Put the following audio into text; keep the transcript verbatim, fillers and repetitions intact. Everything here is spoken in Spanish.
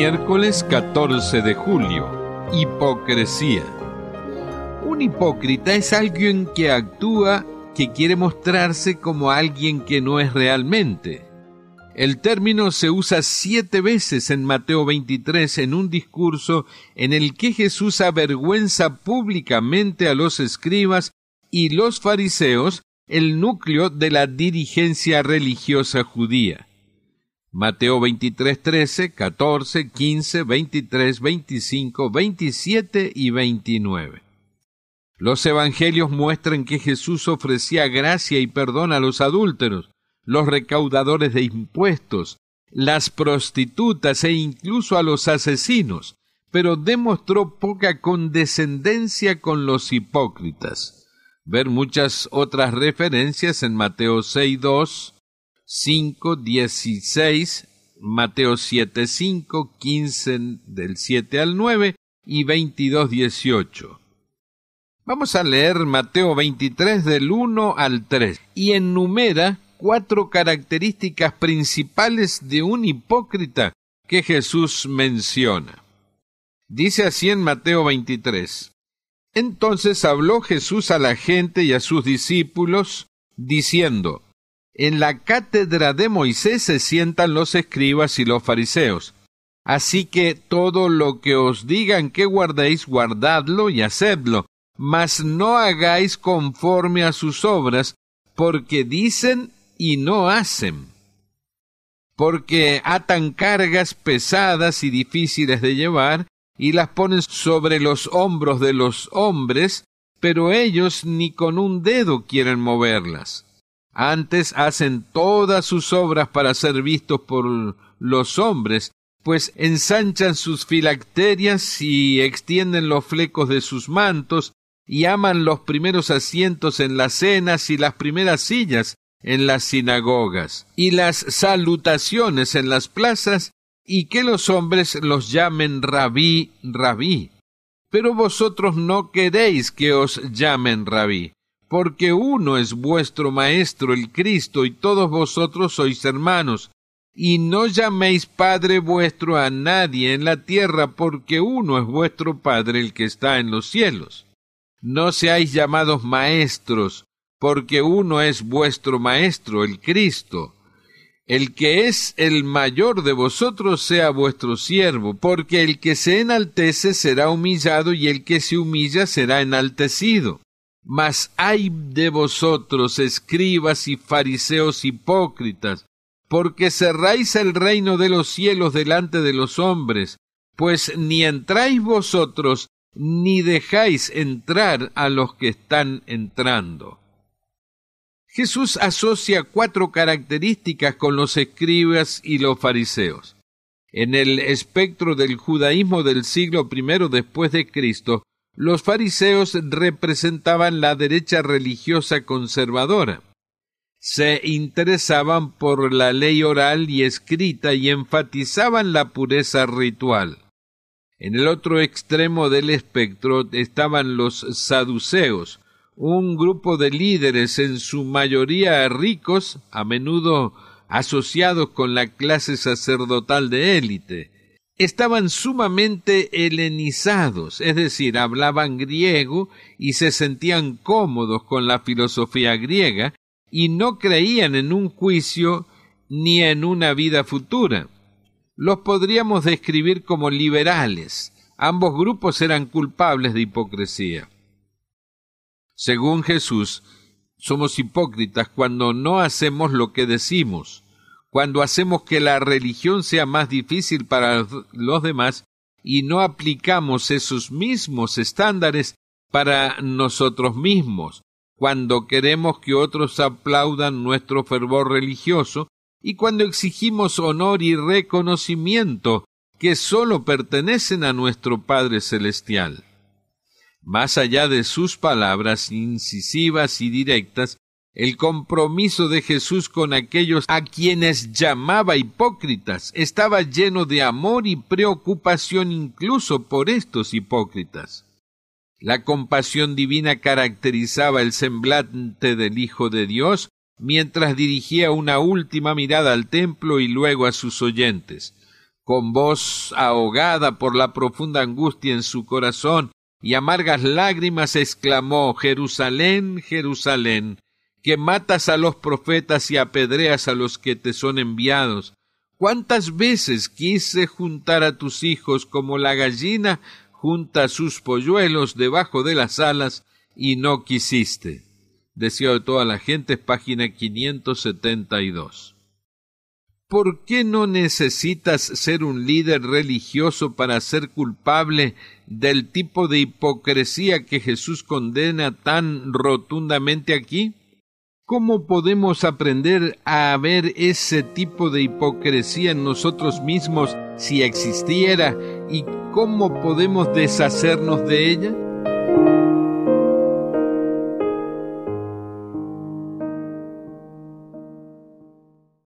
Miércoles catorce de julio. Hipocresía. Un hipócrita es alguien que actúa, que quiere mostrarse como alguien que no es realmente. El término se usa siete veces en Mateo veintitrés en un discurso en el que Jesús avergüenza públicamente a los escribas y los fariseos, el núcleo de la dirigencia religiosa judía. Mateo veintitrés, trece, catorce, quince, veintitrés, veinticinco, veintisiete y veintinueve. Los evangelios muestran que Jesús ofrecía gracia y perdón a los adúlteros, los recaudadores de impuestos, las prostitutas e incluso a los asesinos, pero demostró poca condescendencia con los hipócritas. Ver muchas otras referencias en Mateo seis, dos, cinco, dieciséis, Mateo siete, cinco, quince del siete al nueve y veintidós, dieciocho. Vamos a leer Mateo veintitrés del uno al tres y enumera cuatro características principales de un hipócrita que Jesús menciona. Dice así en Mateo veintitrés: Entonces habló Jesús a la gente y a sus discípulos, diciendo: En la cátedra de Moisés se sientan los escribas y los fariseos. Así que todo lo que os digan que guardéis, guardadlo y hacedlo, mas no hagáis conforme a sus obras, porque dicen y no hacen. Porque atan cargas pesadas y difíciles de llevar, y las ponen sobre los hombros de los hombres, pero ellos ni con un dedo quieren moverlas. Antes hacen todas sus obras para ser vistos por los hombres, pues ensanchan sus filacterias y extienden los flecos de sus mantos, y aman los primeros asientos en las cenas y las primeras sillas en las sinagogas, y las salutaciones en las plazas, y que los hombres los llamen rabí, rabí. Pero vosotros no queréis que os llamen rabí, porque uno es vuestro Maestro, el Cristo, y todos vosotros sois hermanos. Y no llaméis Padre vuestro a nadie en la tierra, porque uno es vuestro Padre, el que está en los cielos. No seáis llamados maestros, porque uno es vuestro Maestro, el Cristo. El que es el mayor de vosotros sea vuestro siervo, porque el que se enaltece será humillado, y el que se humilla será enaltecido. Mas ay de vosotros, escribas y fariseos hipócritas, porque cerráis el reino de los cielos delante de los hombres, pues ni entráis vosotros, ni dejáis entrar a los que están entrando. Jesús asocia cuatro características con los escribas y los fariseos. En el espectro del judaísmo del siglo primero después de Cristo, los fariseos representaban la derecha religiosa conservadora. Se interesaban por la ley oral y escrita y enfatizaban la pureza ritual. En el otro extremo del espectro estaban los saduceos, un grupo de líderes en su mayoría ricos, a menudo asociados con la clase sacerdotal de élite. Estaban sumamente helenizados, es decir, hablaban griego y se sentían cómodos con la filosofía griega y no creían en un juicio ni en una vida futura. Los podríamos describir como liberales. Ambos grupos eran culpables de hipocresía. Según Jesús, somos hipócritas cuando no hacemos lo que decimos, cuando hacemos que la religión sea más difícil para los demás y no aplicamos esos mismos estándares para nosotros mismos, cuando queremos que otros aplaudan nuestro fervor religioso y cuando exigimos honor y reconocimiento que sólo pertenecen a nuestro Padre Celestial. Más allá de sus palabras incisivas y directas, el compromiso de Jesús con aquellos a quienes llamaba hipócritas estaba lleno de amor y preocupación incluso por estos hipócritas. La compasión divina caracterizaba el semblante del Hijo de Dios mientras dirigía una última mirada al templo y luego a sus oyentes. Con voz ahogada por la profunda angustia en su corazón y amargas lágrimas exclamó: Jerusalén, Jerusalén, que matas a los profetas y apedreas a los que te son enviados. ¿Cuántas veces quise juntar a tus hijos como la gallina junta sus polluelos debajo de las alas y no quisiste? Deseo de toda la gente, página quinientos setenta y dos. ¿Por qué no necesitas ser un líder religioso para ser culpable del tipo de hipocresía que Jesús condena tan rotundamente aquí? ¿Cómo podemos aprender a ver ese tipo de hipocresía en nosotros mismos si existiera? ¿Y cómo podemos deshacernos de ella?